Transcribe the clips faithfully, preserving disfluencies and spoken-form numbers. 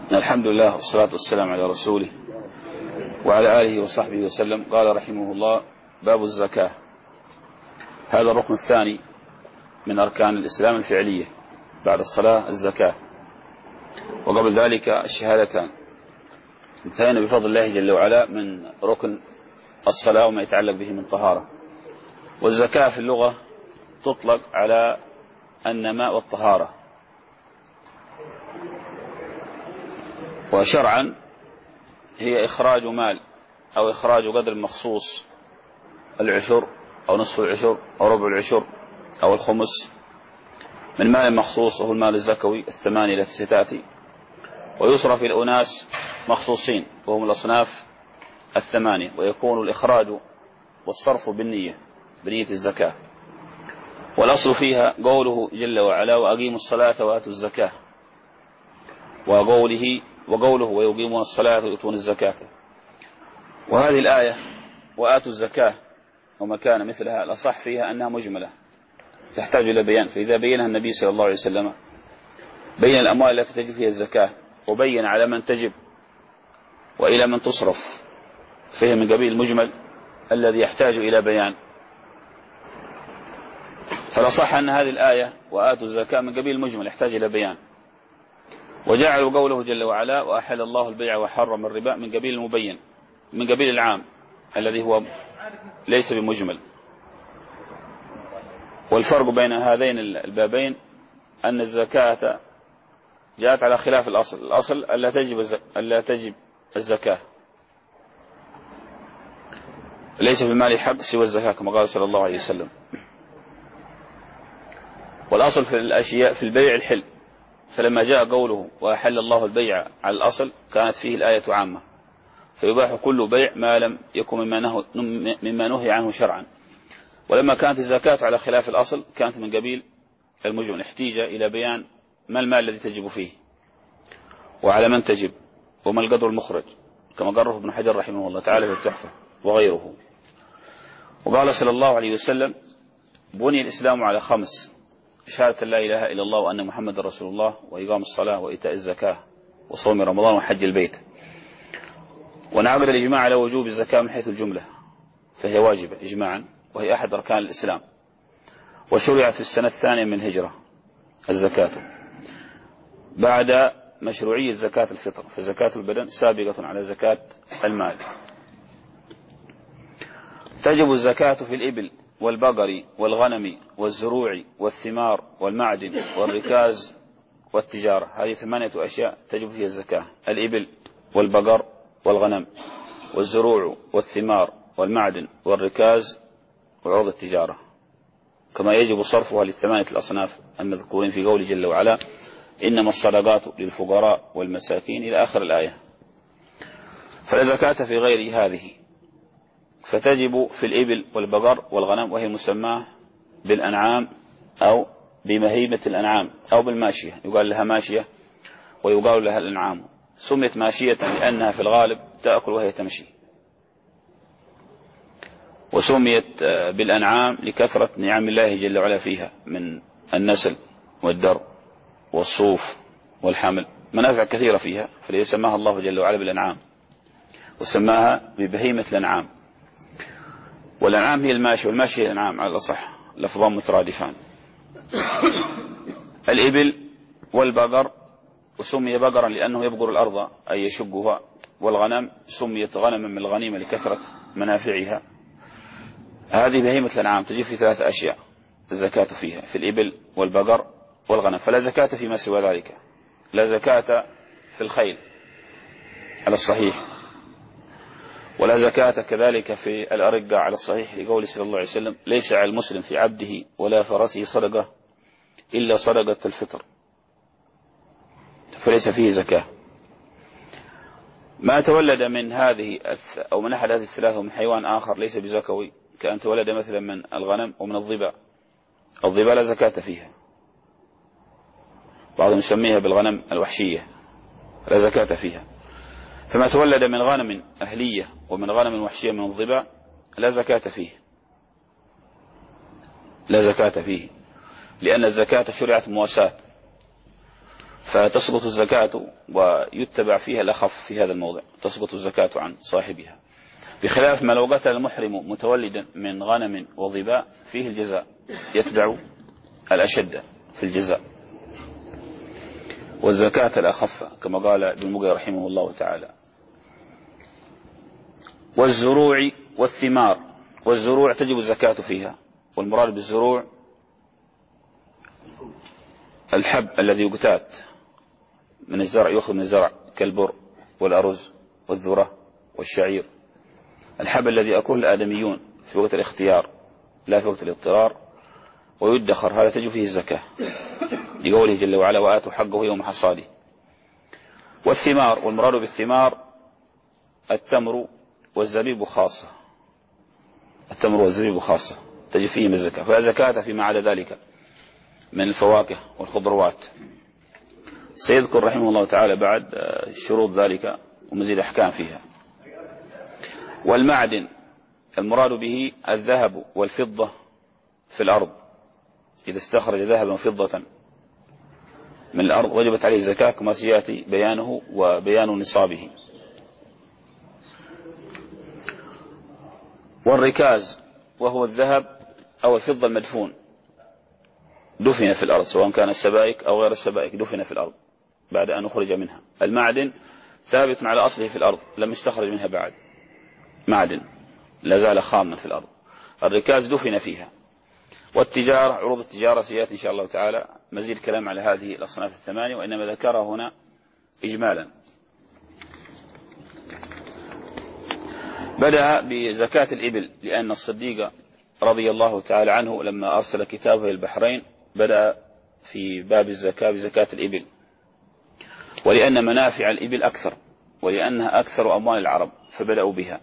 الحمد لله والصلاة والسلام على رسوله وعلى آله وصحبه وسلم. قال رحمه الله: باب الزكاة. هذا الركن الثاني من أركان الإسلام الفعلية بعد الصلاة الزكاة، وقبل ذلك الشهادتان. انتهينا بفضل الله جل وعلا من ركن الصلاة وما يتعلق به من طهارة. والزكاة في اللغة تطلق على النماء والطهارة، وشرعا هي إخراج مال أو إخراج قدر مخصوص، العشر أو نصف العشر أو ربع العشر أو الخمس، من مال مخصوص وهو المال الزكوي الثمانية التي ستأتي، ويصرف إلى أناس مخصوصين وهم الأصناف الثمانية، ويكون الإخراج والصرف بالنية بنية الزكاة. والأصل فيها قوله جل وعلا: وأقيموا الصلاة وآتوا الزكاة، وقوله وقوله ويقيمون الصلاة ويؤتون الزكاة. وهذه الآية وآتوا الزكاة وما كان مثلها الأصح فيها أنها مجملة تحتاج إلى بيان، فإذا بينها النبي صلى الله عليه وسلم بين الأموال التي تجب فيها الزكاة، وبين على من تجب وإلى من تصرف، فهي من قبيل المجمل الذي يحتاج إلى بيان. فالأصح أن هذه الآية وآتوا الزكاة من قبيل المجمل يحتاج إلى بيان. وجعلوا قوله جل وعلا: وأحل الله البيع وحرم الربا من قبيل المبين، من قبيل العام الذي هو ليس بمجمل. والفرق بين هذين البابين أن الزكاة جاءت على خلاف الأصل. الأصل ألا تجب ألا تجب الزكاة، ليس في المال حق سوى الزكاة كما قال صلى الله عليه وسلم. والأصل في الأشياء في البيع الحل، فلما جاء قوله وأحل الله البيع على الأصل كانت فيه الآية عامة، فيباح كل بيع ما لم يكن مما, مما نهي عنه شرعا. ولما كانت الزكاة على خلاف الأصل كانت من قبيل المجمل، احتيج إلى بيان ما المال الذي تجب فيه وعلى من تجب وما القدر المخرج، كما قرره ابن حجر رحمه الله تعالى في التحفة وغيره. وقال صلى الله عليه وسلم: بني الإسلام على خمس: شهادة لا إله إلا الله وأن محمد رسول الله، وإقام الصلاة وإيتاء الزكاة وصوم رمضان وحج البيت. ونعقد الإجماع على وجوب الزكاة من حيث الجملة، فهي واجبة إجماعا، وهي أحد أركان الإسلام، وشرعت في السنة الثانية من الهجرة الزكاة بعد مشروعية زكاة الفطر، فزكاة البدن سابقة على زكاة المال. تجب الزكاة في الإبل والبقر والغنم والزروع والثمار والمعدن والركاز والتجارة. هذه ثمانية أشياء تجب فيها الزكاة: الإبل والبقر والغنم والزروع والثمار والمعدن والركاز وعروض التجارة، كما يجب صرفها للثمانية الأصناف المذكورين في قوله جل وعلا: إنما الصدقات للفقراء والمساكين إلى آخر الآية. فلا زكاة في غير هذه، فتجب في الإبل والبقر والغنم، وهي مسماه بالأنعام أو بمهيمة الأنعام أو بالماشية، يقال لها ماشية ويقال لها الأنعام. سميت ماشية لأنها في الغالب تأكل وهي تمشي، وسميت بالأنعام لكثرة نعم الله جل وعلا فيها من النسل والدر والصوف والحمل، منافع كثيرة فيها، فلذا سماها الله جل وعلا بالأنعام وسماها ببهيمة الأنعام. والأنعام هي الماشي والماشي هي الأنعام على الأصح، لفظان مترادفان. الإبل والبقر، وسمي بقرا لأنه يبقر الأرض أي يشقها، والغنم سميت غنما من الغنيمة لكثرة منافعها. هذه بهيمة الأنعام تجب في ثلاثة أشياء الزكاة فيها: في الإبل والبقر والغنم. فلا زكاة فيما سوى ذلك. لا زكاة في الخيل على الصحيح، ولا زكاة كذلك في الأرقة على الصحيح، لقول صلى الله عليه وسلم: ليس على المسلم في عبده ولا فرسه صدقة إلا صدقة الفطر، فليس فيه زكاة. ما تولد من هذه أو من أحد هذه الثلاثة ومن حيوان آخر ليس بزكوي، كأن تولد مثلا من الغنم ومن الضباء. الضباء لا زكاة فيها، بعضهم يسميها بالغنم الوحشية، لا زكاة فيها. فما تولد من غنم أهلية ومن غنم وحشية من الضباء لا زكاة فيه، لا زكاة فيه، لأن الزكاة شرعت مواساة، فتسقط الزكاة ويتبع فيها الأخف في هذا الموضع، تسقط الزكاة عن صاحبها، بخلاف ما لو قتل المحرم متولدا من غنم وظباء فيه الجزاء، يتبع الأشد في الجزاء والزكاة الأخف كما قال ابن المغيرة رحمه الله تعالى. والزروع والثمار، والزروع تجب الزكاة فيها، والمراد بالزروع الحب الذي يقتات من الزرع، يؤخذ من الزرع كالبر والأرز والذرة والشعير، الحب الذي يأكله الآدميون في وقت الاختيار لا في وقت الاضطرار ويدخر، هذا تجب فيه الزكاة لقوله جل وعلا وآتوا حقه يوم حصاده. والثمار، والمراد بالثمار التمر والزبيب خاصة، التمر والزبيب خاصة تجب فيهم الزكاة، فلا زكاة فيما عدا ذلك من الفواكه والخضروات. سيذكر رحمه الله تعالى بعد شروط ذلك ومزيد أحكام فيها. والمعدن المراد به الذهب والفضة في الأرض، إذا استخرج ذهبا وفضة من الأرض وجبت عليه الزكاة كما سيأتي بيانه وبيان نصابه. والركاز وهو الذهب أو الفضة المدفون، دفن في الأرض سواء كان السبائك أو غير السبائك، دفن في الأرض بعد أن أخرج منها. المعدن ثابت على أصله في الأرض لم يستخرج منها بعد، معدن لا زال خاما في الأرض. الركاز دفن فيها. والتجارة، عروض التجارة سيأتي إن شاء الله تعالى مزيد كلام على هذه الأصناف الثمانية، وإنما ذكرها هنا إجمالا. بدأ بزكاة الإبل، لأن الصديق رضي الله تعالى عنه لما أرسل كتابه البحرين بدأ في باب الزكاة بزكاة الإبل، ولأن منافع الإبل أكثر ولأنها أكثر أموال العرب فبدأوا بها.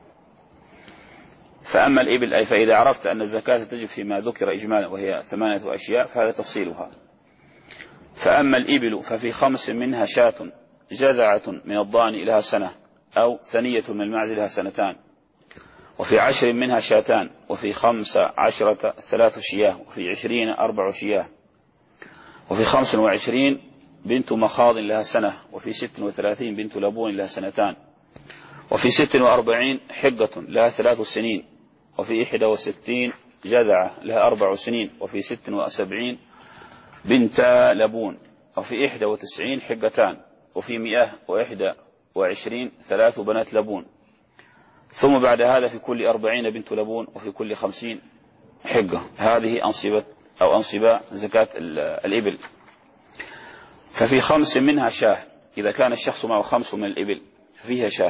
فأما الإبل أي فإذا عرفت أن الزكاة تجب فيما ذكر إجمالا وهي ثمانية أشياء فهذا تفصيلها. فأما الإبل ففي خمس منها شاة جذعة من الضان لها سنة أو ثنية من المعز لها سنتان، وفي عشر منها شاتان، وفي خمس عشرة ثلاث شياه، وفي عشرين أربع شياه، وفي خمس وعشرين بنت مخاض لها سنة، وفي ست وثلاثين بنت لبون لها سنتان، وفي ست وأربعين حقة لها ثلاث سنين، وفي إحدى وستين جذعة لها أربع سنين، وفي ست وسبعين بنت لبون، وفي إحدى وتسعين حقتان، وفي مئة وإحدى وعشرين ثلاث بنات لبون، ثم بعد هذا في كل أربعين بنت لبون، وفي كل خمسين حقة. هذه أنصبة أو أنصبة زكاة الإبل. ففي خمس منها شاه، إذا كان الشخص معه خمس من الإبل فيها شاه،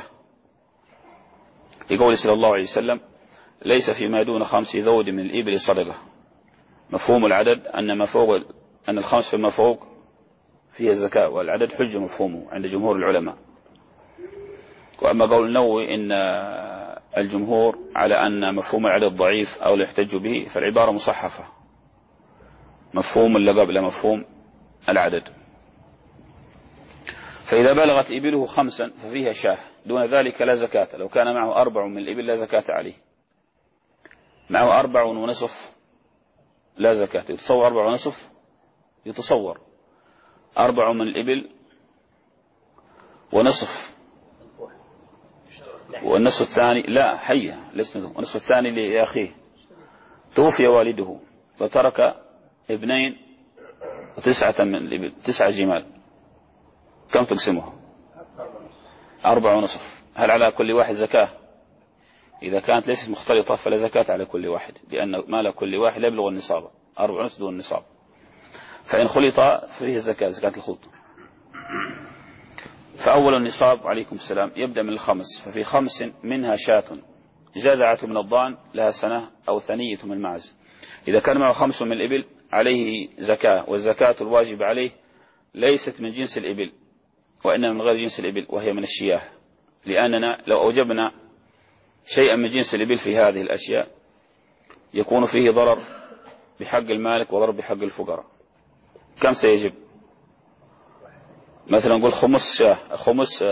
لقول صلى الله عليه وسلم ليس فيما دون خمس ذود من الإبل صدقة. مفهوم العدد أن ما فوق أن الخمس فيما فوق فيها الزكاة، والعدد حج مفهومه عند جمهور العلماء. وأما قول النووي إن الجمهور على أن مفهوم العدد ضعيف أو لا يحتج به فالعبارة مصحفة، مفهوم اللقب لا مفهوم العدد. فإذا بلغت إبله خمسا ففيها شاه، دون ذلك لا زكاة. لو كان معه أربع من الإبل لا زكاة عليه، معه أربع ونصف لا زكاة. يتصور أربع ونصف، يتصور أربع من الإبل ونصف، والنصف الثاني لا حية لسنده، والنصف الثاني لأخيه توفي والده وترك ابنين وتسعة من الإبل، تسعة جمال، كم تقسمه؟ أربع ونصف. هل على كل واحد زكاة؟ إذا كانت ليست مختلطة فلا زكاة على كل واحد، لأن مال كل واحد لا يبلغ النصاب، أربع ونصف دون النصاب. فإن خلط فيه الزكاة، زكاة الخلط. فأول النصاب عليكم السلام يبدأ من الخمس، ففي خمس منها شاة جذعة من الضان لها سنة أو ثنية من المعز. إذا كان معه خمس من الإبل عليه زكاة، والزكاة الواجب عليه ليست من جنس الإبل وإنما من غير جنس الإبل وهي من الشياه، لأننا لو أوجبنا شيئا من جنس الإبل في هذه الأشياء يكون فيه ضرر بحق المالك وضرر بحق الفقراء. كم سيجب؟ مثلا نقول خمس شاه، خمس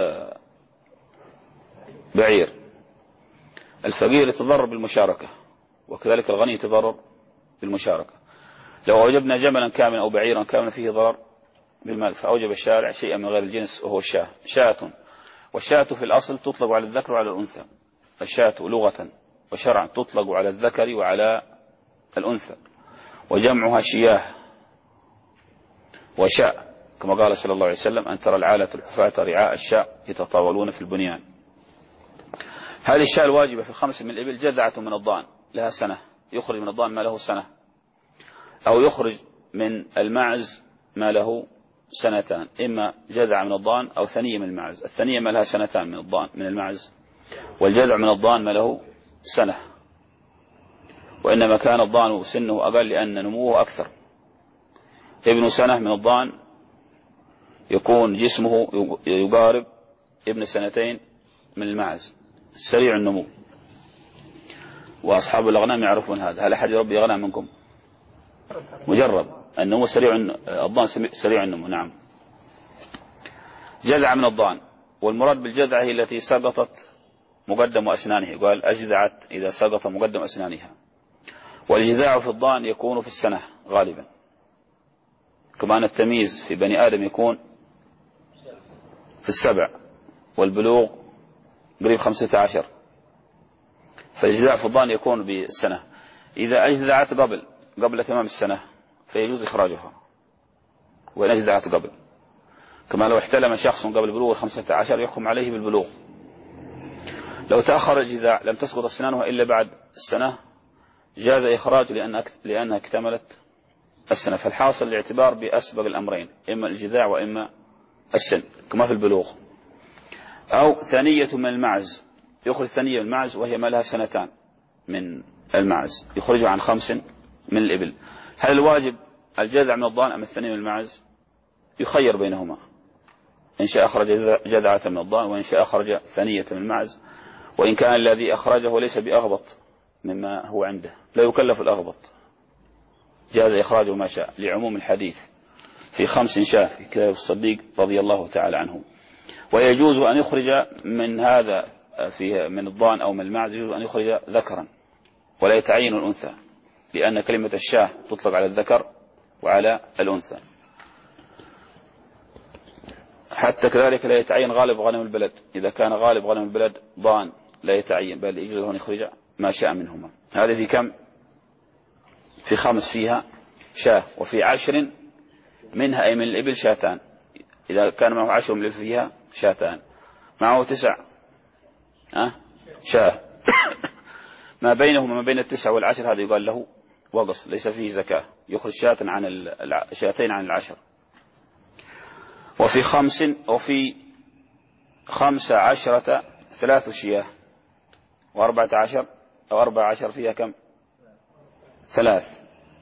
بعير، الفقير يتضرر بالمشاركة وكذلك الغني يتضرر بالمشاركة. لو أوجبنا جملا كاملا أو بعيرا كاملا فيه ضرر بالمال، فأوجب الشارع شيئا من غير الجنس وهو الشاة. شاة، والشاة في الأصل تطلق على الذكر وعلى الأنثى. الشاة لغة وشرعا تطلق على الذكر وعلى الأنثى، وجمعها شياه وشاء، كما قال صلى الله عليه وسلم: أن ترى العالة الحفاة رعاء الشاء يتطاولون في البنيان. هذه الشاة الواجبة في الخمس من الإبل جذعة من الضأن لها سنة، يخرج من الضأن ما له سنة، أو يخرج من المعز ما له سنتان، إما جذع من الضأن أو ثنية من المعز. الثنية ما لها سنتان من الضأن من المعز، والجذع من الضأن ما له سنة، وإنما كان الضأن سنه أقل لأن نموه أكثر. ابن سنة من الضأن يكون جسمه يقارب ابن سنتين من المعز، سريع النمو، وأصحاب الأغنام يعرفون هذا. هل أحد يربي أغنام منكم؟ مجرب النمو سريع، الضأن سريع النمو. نعم. جذع من الضأن، والمراد بالجذع هي التي سقطت مقدم أسنانها، قال أجذعت إذا سقط مقدم أسنانها. والجذاع في الضأن يكون في السنة غالبا، كما أن التمييز في بني آدم يكون في السبع، والبلوغ قريب خمسة عشر، فالجذاع في الضأن يكون بالسنة. إذا أجذعت قبل قبل تمام السنة فيجوز إخراجها، وإن أجذعت قبل، كما لو احتلم شخص قبل بلوغ خمسة عشر يحكم عليه بالبلوغ. لو تأخر الجذاع لم تسقط أسنانها إلا بعد السنة جاز إخراج لأن لأنها اكتملت السنة. فالحاصل الاعتبار بأسبق الأمرين، إما الجذاع وإما السن، كما في البلوغ. أو ثنية من المعز، يخرج ثنية من المعز وهي ما لها سنتان من المعز، يخرجها عن خمس من الإبل. هل الواجب الجذع من الضأن أم الثنية من المعز؟ يخير بينهما، إن شاء أخرج جذعة من الضأن وإن شاء أخرج ثنية من المعز، وإن كان الذي أخرجه ليس بأغبط مما هو عنده لا يكلف الأغبط، جاز إخراجه ما شاء، لعموم الحديث في خمس شاة في كتاب الصديق رضي الله تعالى عنه. ويجوز أن يخرج من هذا في من الضأن أو من المعز، يجوز أن يخرج ذكرا ولا يتعين الأنثى، لأن كلمة الشاه تطلق على الذكر وعلى الأنثى. حتى كذلك لا يتعين غالب غنم البلد، إذا كان غالب غنم البلد ضأن لا يتعين، بل يجوز له أن يخرج ما شاء منهما. هذه في كم؟ في خمس فيها شاه، وفي عشر منها أي من الإبل شاتان، إذا كان معه عشر من الإبل فيها شاتان، معه تسع أه؟ شاه ما بينهما ما بين التسع والعشر هذا يقال له وقص، ليس فيه زكاة، يخرج شاة عن الشاتين عن العشر. وفي خمس وفي خمس عشرة ثلاث شياه، وأربعة عشر أو أربعة عشر فيها كم؟ ثلاث.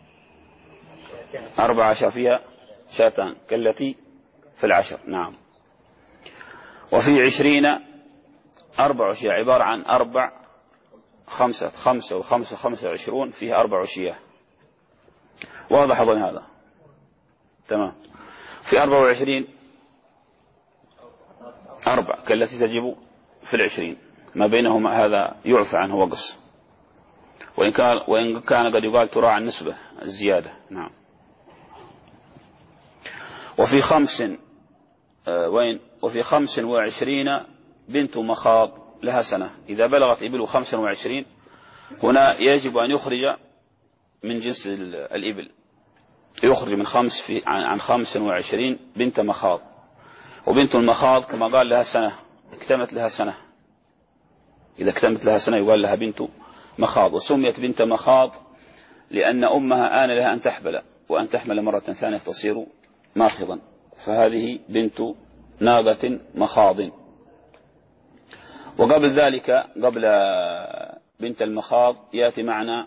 أربعة عشر فيها شاتان كالتي في العشر. نعم. وفي عشرين أربع شياه، عبارة عن أربع خمسة خمسة وخمسة خمسة وعشرون فيها أربع شياه. واضح أظن هذا؟ تمام. في أربع وعشرين أربع كالتي تجب في العشرين، ما بينهما هذا يعفى عنه وقص، وإن كان, وإن كان قد يقال تراعى النسبة الزيادة. نعم. وفي خمس آه وين وفي خمس وعشرين بنت مخاض لها سنة، إذا بلغت إبل خمس وعشرين هنا يجب أن يخرج من جنس الإبل، يخرج من خمس في عن خمس وعشرين بنت مخاض. وبنت المخاض كما قال لها سنة، اكتمت لها سنة، إذا اكتمت لها سنة يقال لها بنت مخاض. وسميت بنت مخاض لأن أمها آن لها أن تحبل، وأن تحمل مرة ثانية تصير ماخضا، فهذه بنت ناقة مخاض. وقبل ذلك قبل بنت المخاض يأتي معنا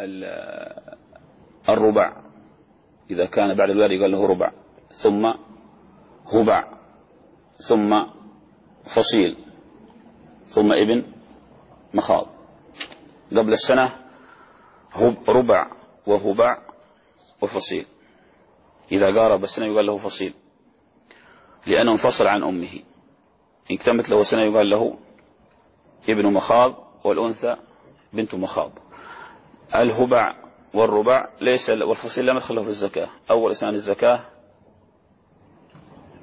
الربع، إذا كان بعد الوالد يقال له ربع، ثم هبع، ثم فصيل، ثم ابن مخاض. قبل السنة ربع وهبع وفصيل، إذا قارب السنة يقال له فصيل لأنه انفصل عن أمه. إن اكتمت له سنة يقال له ابن مخاض، والأنثى بنت مخاض. الهبع والربع ليس والفصيل لا مدخل له في الزكاة، أول إسنان الزكاة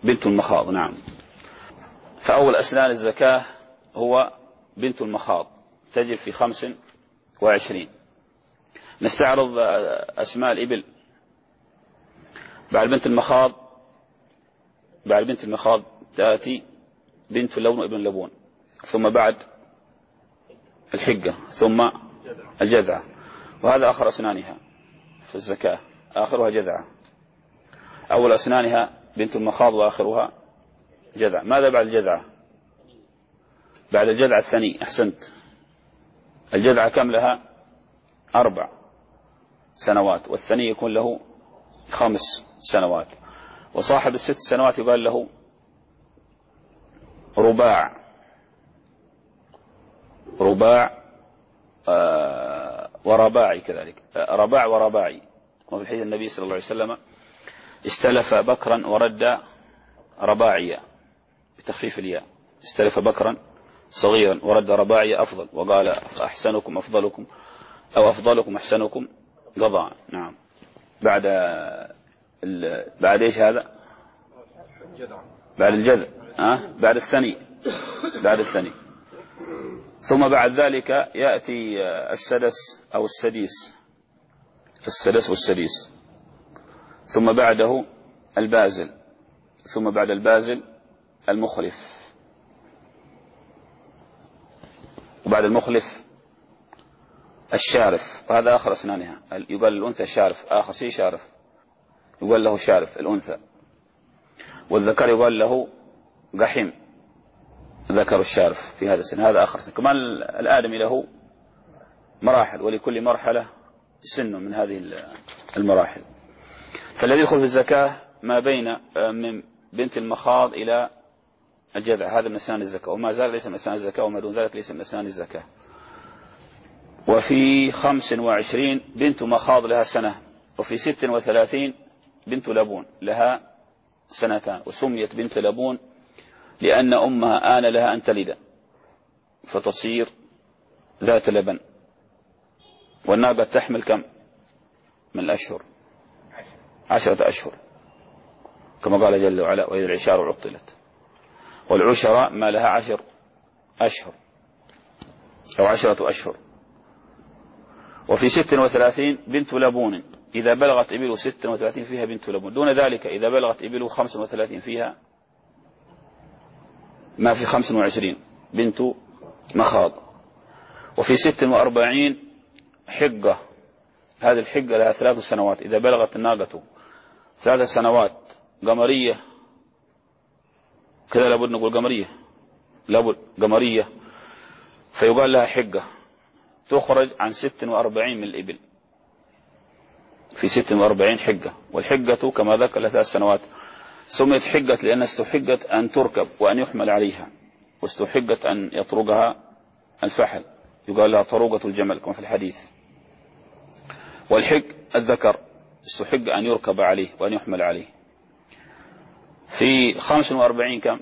بنت المخاض. نعم. فأول أسنان الزكاة هو بنت المخاض، تجب في خمس وعشرين. نستعرض أسماء الإبل. بعد بنت المخاض بعد بنت المخاض تأتي بنت اللون وابن اللبون، ثم بعد الحقة، ثم الجذعة، وهذا آخر أسنانها في الزكاة، آخرها جذعة. أول أسنانها بنت المخاض وآخرها جذعة. ماذا بعد الجذعة؟ بعد الجذعة الثني. أحسنت. الجذعة كم لها؟ أربع سنوات، والثني يكون له خمس سنوات، وصاحب الست سنوات يقال له رباع. رباع آه ورباعي كذلك، آه رباع ورباعي. وفي الحديث النبي صلى الله عليه وسلم استلف بكرا ورد رباعيا بتخفيف الياء، استلف بكرا صغيرا ورد رباعيا أفضل، وقال أحسنكم أفضلكم أو أفضلكم أحسنكم قضاء. نعم. بعد ال... بعد إيش هذا؟ بعد الجذع. أه؟ بعد الثني. بعد الثني. ثم بعد ذلك يأتي السدس أو السديس، السدس والسديس، ثم بعده البازل، ثم بعد البازل المخلف، وبعد المخلف الشارف، وهذا آخر أسنانها. يقال الأنثى شارف، آخر شيء شارف، يقال له شارف الأنثى. والذكر يقال له قحيم، ذكر الشارف في هذا السن. هذا آخر سن. كمان الآدمي له مراحل، ولكل مرحلة سن من هذه المراحل. فالذي يدخل في الزكاة ما بين من بنت المخاض إلى الجذع، هذا من أسنان الزكاة، وما زال ليس من أسنان الزكاة، وما دون ذلك ليس من أسنان الزكاة. وفي خمس وعشرين بنت مخاض لها سنة، وفي ست وثلاثين بنت لبون لها سنتان، وسميت بنت لبون لأن أمها آن لها أن تلد فتصير ذات لبن. والناقة تحمل كم من الأشهر؟ عشرة أشهر، كما قال جل وعلا وإذا العشار عطلت. والعشرة ما لها عشر أشهر أو عشرة أشهر. وفي ست وثلاثين بنت لبون، إذا بلغت إبل ست وثلاثين فيها بنت لبون. دون ذلك إذا بلغت إبل خمس وثلاثين فيها ما في خمس وعشرين بنت مخاض. وفي ست وأربعين حقة، هذه الحقة لها ثلاث سنوات، إذا بلغت الناقة ثلاث سنوات قمرية، كذا لابد نقول قمرية، لابد قمرية، فيقال لها حقة، تخرج عن ست وأربعين من الإبل. في ست وأربعين حقة، والحقة كما ذكر لها ثلاث سنوات. سميت حقة لأنها استحقت أن تركب وأن يحمل عليها، واستحقت أن يطرقها الفحل، يقال لها طروقة الجمل كما في الحديث. والحق الذكر استحق أن يركب عليه وأن يحمل عليه. في خمس وأربعين كم؟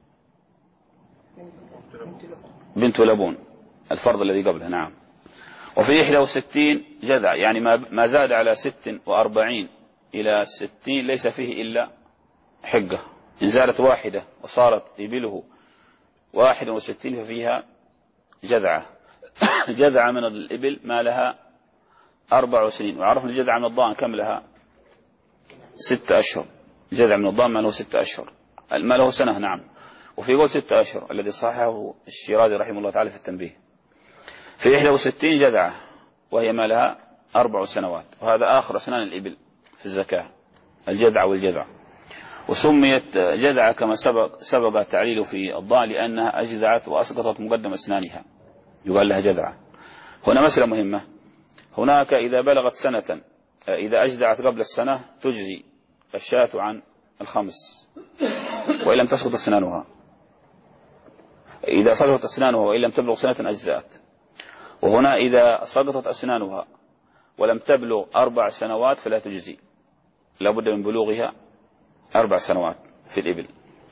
بنت لبون، الفرض الذي قبلها. نعم. وفي إحدى وستين جذع، يعني ما زاد على ست وأربعين إلى ستين ليس فيه إلا حقة. إن زادت واحدة وصارت إبله واحد وستين ففيها جذعة. جذعة من الإبل ما لها أربع سنين، وعرفنا الجذعة من الضان كم لها؟ ستة أشهر. جذع من الضان ما له ستة أشهر، ما له سنة. نعم. وفي قول ستة أشهر الذي صححه الشيرازي رحمه الله تعالى في التنبيه. في إحدى وستين جذعة وهي ما لها أربع سنوات، وهذا آخر أسنان الإبل في الزكاة، الجذع والجذع. وسميت جذعة كما سبق, سبق التعليل في الضان لأنها أجذعت وأسقطت مقدم أسنانها، يقال لها جذعة. هنا مسألة مهمة، هناك إذا بلغت سنة، إذا أجذعت قبل السنة تجزي الشاة عن الخمس وإن لم تسقط أسنانها، إذا سقطت أسنانها وإن لم تبلغ سنة أجزأت. وهنا إذا سقطت أسنانها ولم تبلغ أربع سنوات فلا تجزي، لابد من بلوغها أربع سنوات في الإبل،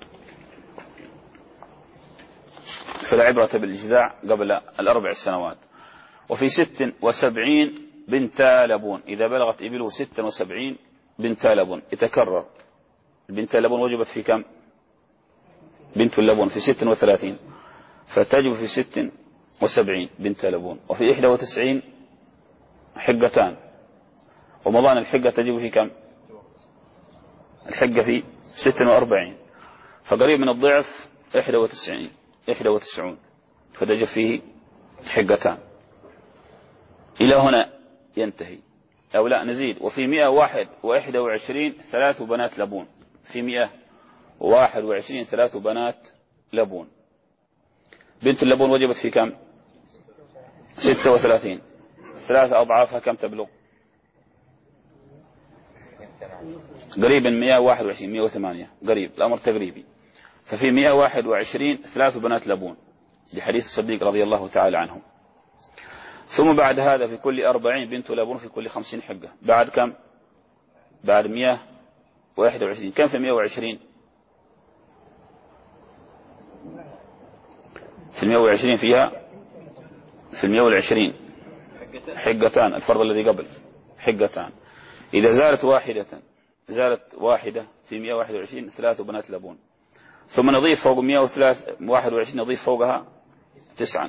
فلا عبرة بالإجزاع قبل الأربع سنوات. وفي ست وسبعين بنت لبون، إذا بلغت إبله ست وسبعين بنت لبون، يتكرر. البنت لبون وجبت في كم؟ بنت اللبون في ست وثلاثين، فتجب في ست وسبعين بنت لبون. وفي إحدى وتسعين حقتان، ومضان الحقة تجب في كم؟ الحقة في ست وأربعين، فقريب من الضعف إحدى وتسعين إحدى وتسعون، فتجب فيه حقتان. إلى هنا ينتهي أو لا نزيد. وفي مئة واحد وإحدى وعشرين ثلاث بنات لبون، في مئة واحد وعشرين ثلاث بنات لبون. بنت اللبون وجبت في كم؟ ستة وثلاثين، ثلاثة أضعافها كم تبلغ؟ قريبا مئة واحد وعشرين مئة وثمانية، قريب الأمر تقريبي. ففي مئة واحد وعشرين ثلاث بنات لبون لحديث الصديق رضي الله تعالى عنه. ثم بعد هذا في كل أربعين بنت لبون، في كل خمسين حقة. بعد كم؟ بعد مئة واحد وعشرين كم في مئة وعشرين؟ في المئة وعشرين فيها في المئة والعشرين حقتان، الفرض الذي قبل حقتان. إذا زالت واحدة زالت واحدة في مئة واحد وعشرين ثلاث بنات لبون، ثم نضيف فوق مئة واحد وعشرين نضيف فوقها تسعا،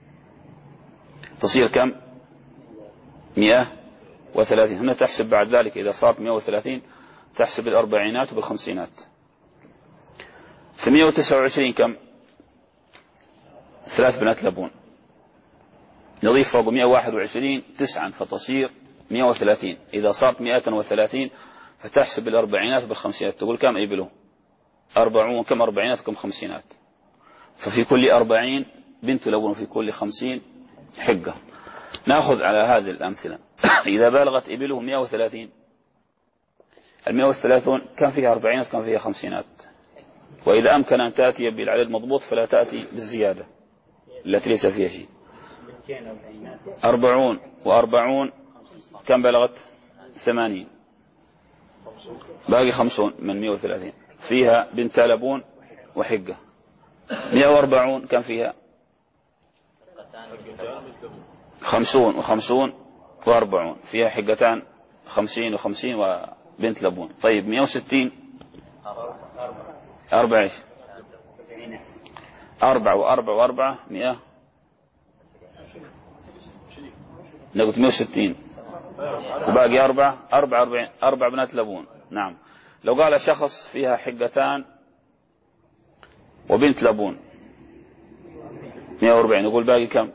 تصير كم؟ مئة وثلاثين. هنا تحسب بعد ذلك إذا صارت مئة وثلاثين تحسب الأربعينات بالخمسينات. في مئة وتسعة وعشرين كم؟ ثلاث بنات لبون، نضيف فوق مئة واحد وعشرين تسعا فتصير مئة وثلاثين. إذا صارت مئة وثلاثين فتحسب الأربعينات بالخمسينات، تقول كم إبله؟ أربعون، كم أربعينات كم خمسينات. ففي كل أربعين بنت لبون، في كل خمسين حقة. نأخذ على هذه الأمثلة. إذا بلغت إبله مئة وثلاثين، المئة وثلاثون كم فيها أربعينات كم فيها خمسينات. وإذا أمكن أن تأتي بالعدد المضبوط فلا تأتي بالزيادة التي ليس فيها شيء. أربعون وأربعون كم بلغت؟ ثمانين، باقي خمسون من مئة وثلاثين فيها بنت لبون وحقة. مئة وأربعون كم فيها؟ خمسون وخمسون وأربعون فيها حقتان، خمسين وخمسين وبنت لبون. طيب مئة وستين أربعة أربعة وأربعة وأربعة مئة، نقول مئة وستين وباقي أربعة أربعة أربعين، أربع بنات لبون. نعم. لو قال شخص فيها حقتان وبنت لبون مئة وأربعين، يقول باقي كم؟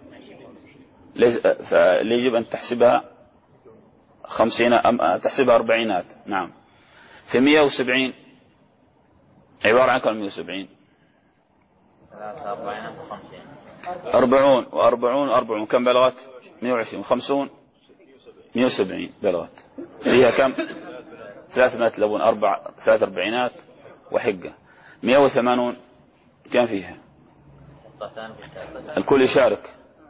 فاللي يجب أن تحسبها خمسين، أم تحسبها أربعينات. نعم. في مئة وسبعين عبارة عن كم؟ مئة وسبعين أربعون وأربعون وأربعون كم بلغت؟ مئة وعشرين وخمسون مئة وسبعين بلغت. فيها كم؟ ثلاث بنات لبون، أربع ثلاث أربعينات وحقة. مئة وثمانون كم فيها؟ الكل يشارك.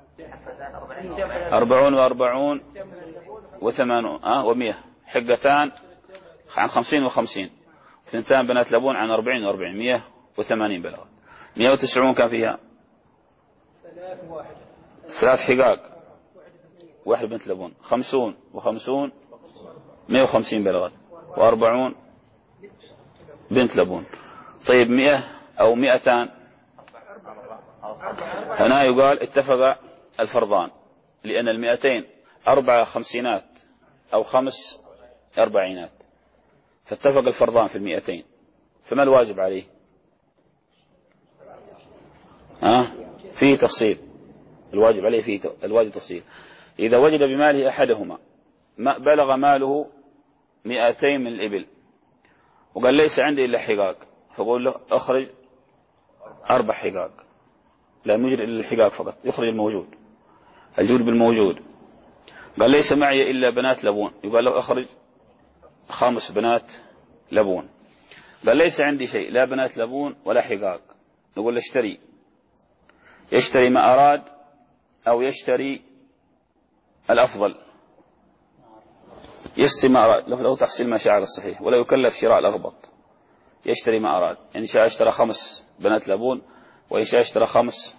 أربعون وأربعون وثمانون آه ومئة، حقتان عن خمسين وخمسين، ثنتان بنات لبون عن أربعين وأربعين، مئة وثمانين بلغت. مئة وتسعون كان فيها ثلاث حقاق واحد بنت لبون، خمسون وخمسون مئة وخمسين بلغت، وأربعون بنت لبون. طيب مئة أو مئتان، هنا يقال اتفق الفرضان، لأن المئتين أربع خمسينات أو خمس أربعينات، فاتفق الفرضان في المئتين. فما الواجب عليه؟ ها؟ فيه تفصيل. الواجب عليه فيه الواجب تفصيل. إذا وجد بماله أحدهما ما بلغ ماله مئتين من الإبل، وقال ليس عندي إلا حقاق، فقول له أخرج أربع حقاق، لا نوجد إلا الحقاق فقط، يخرج الموجود، الجود بالموجود. قال ليس معي إلا بنات لبون، يقال له أخرج خمس بنات لبون. قال ليس عندي شيء، لا بنات لبون ولا حقاق، نقول له اشتري، يشتري ما أراد أو يشتري الأفضل، يشتري ما أراد، له تحصيل ما شاء على الصحيح، ولا يكلف شراء الأغبط. يشتري ما أراد، إن شاء اشترى خمس بنات لبون، وإن شاء اشترى خمس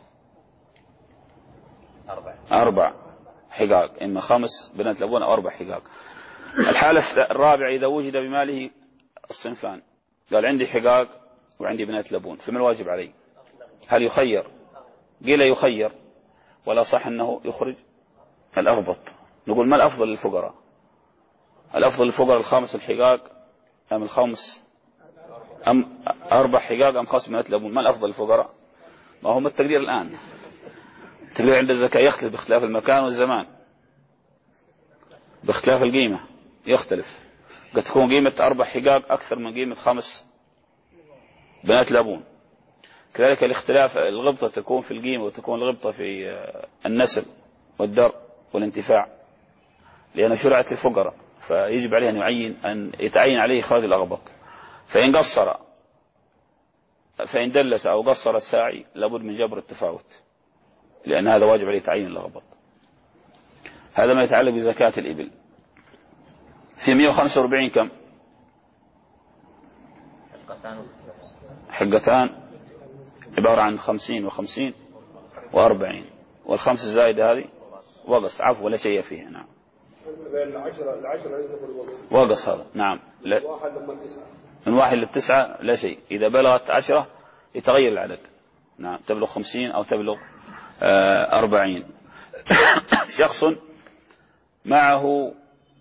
أربع حقاق، إما خمس بنات لبون أو أربع حقاق. الحالة الرابعة إذا وجد بماله الصنفان، قال عندي حقاق وعندي بنات لبون، فما الواجب علي؟ هل يخير؟ قيل يخير، ولا صح أنه يخرج الأغبط. نقول ما الأفضل للفقراء؟ الأفضل للفقراء الخامس الحقاق أم الخامس أم أربع حقاق أم خمس بنات لبون؟ ما الأفضل للفقراء؟ ما هم التقدير الآن، التقدير عند الزكاة يختلف باختلاف المكان والزمان، باختلاف القيمة يختلف. قد تكون قيمة أربع حقاق أكثر من قيمة خمس بنات لبون. كذلك الاختلاف، الغبطة تكون في القيمة وتكون الغبطة في النسل والدر والانتفاع، لأن شرعت الفقراء، فيجب عليه أن يعين أن يتعين عليه إخراج الأغبط. فإن قصر فإن دلس أو قصر الساعي لابد من جبر التفاوت، لأن هذا واجب عليه تعيين الأغبط. هذا ما يتعلق بزكاة الإبل. في مئة وخمسة وأربعين كم؟ حقتان عبارة عن خمسين وخمسين وأربعين، والخمس الزائدة هذه وقص، عفوا ولا شيء فيها. نعم وقص هذا. نعم من واحد للتسعة لا شيء، إذا بلغت عشرة يتغير العدد. نعم تبلغ خمسين أو تبلغ آه أربعين. شخص معه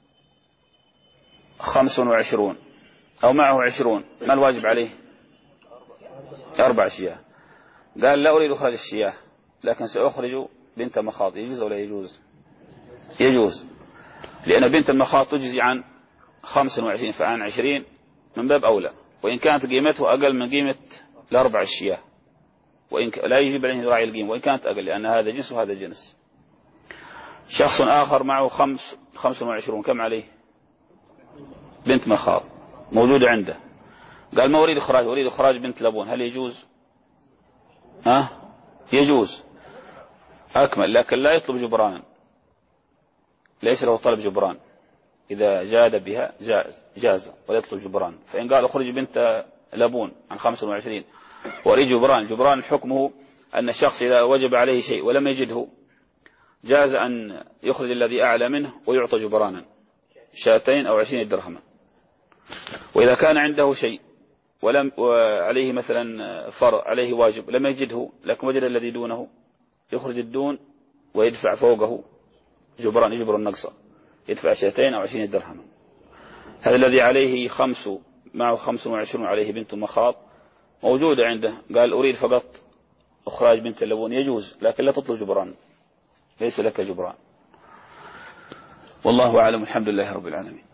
خمس وعشرون أو معه عشرون، ما الواجب عليه؟ أربع شياه. قال لا أريد أخرج الشياه لكن سأخرج بنت مخاض، يجوز ولا يجوز؟ يجوز، لأن بنت المخاض تجزي عن خمس وعشرين، فعن عشرين من باب أولى، وإن كانت قيمته أقل من قيمة الأربع الشياه، وإن لا يجب عليه يراعي القيمة وإن كانت أقل، لأن هذا جنس وهذا جنس. شخص آخر معه خمس خمس وعشرون، كم عليه؟ بنت مخاض موجودة عنده، قال ما أريد إخراج، أريد إخراج بنت لبون، هل يجوز؟ ها؟ يجوز أكمل، لكن لا يطلب جبرانا، ليس له طلب جبران. إذا جاد بها جاز, جاز ولا يطلب جبران. فإن قال أخرج بنت لبون عن خمس وعشرين وأريد جبران، جبران حكمه أن الشخص إذا وجب عليه شيء ولم يجده جاز أن يخرج الذي أعلى منه ويعطى جبرانا شاتين أو عشرين درهما. وإذا كان عنده شيء ولم عليه مثلا فرض عليه واجب لم يجده لكن وجد الذي دونه، يخرج الدون ويدفع فوقه جبران، يجبر النقص، يدفع شاتين أو عشرين درهما. هذا الذي عليه خمس معه خمس وعشرون عليه بنت مخاض موجودة عنده، قال أريد فقط إخراج بنت اللبون، يجوز لكن لا تطلب جبران، ليس لك جبران. والله أعلم، الحمد لله رب العالمين.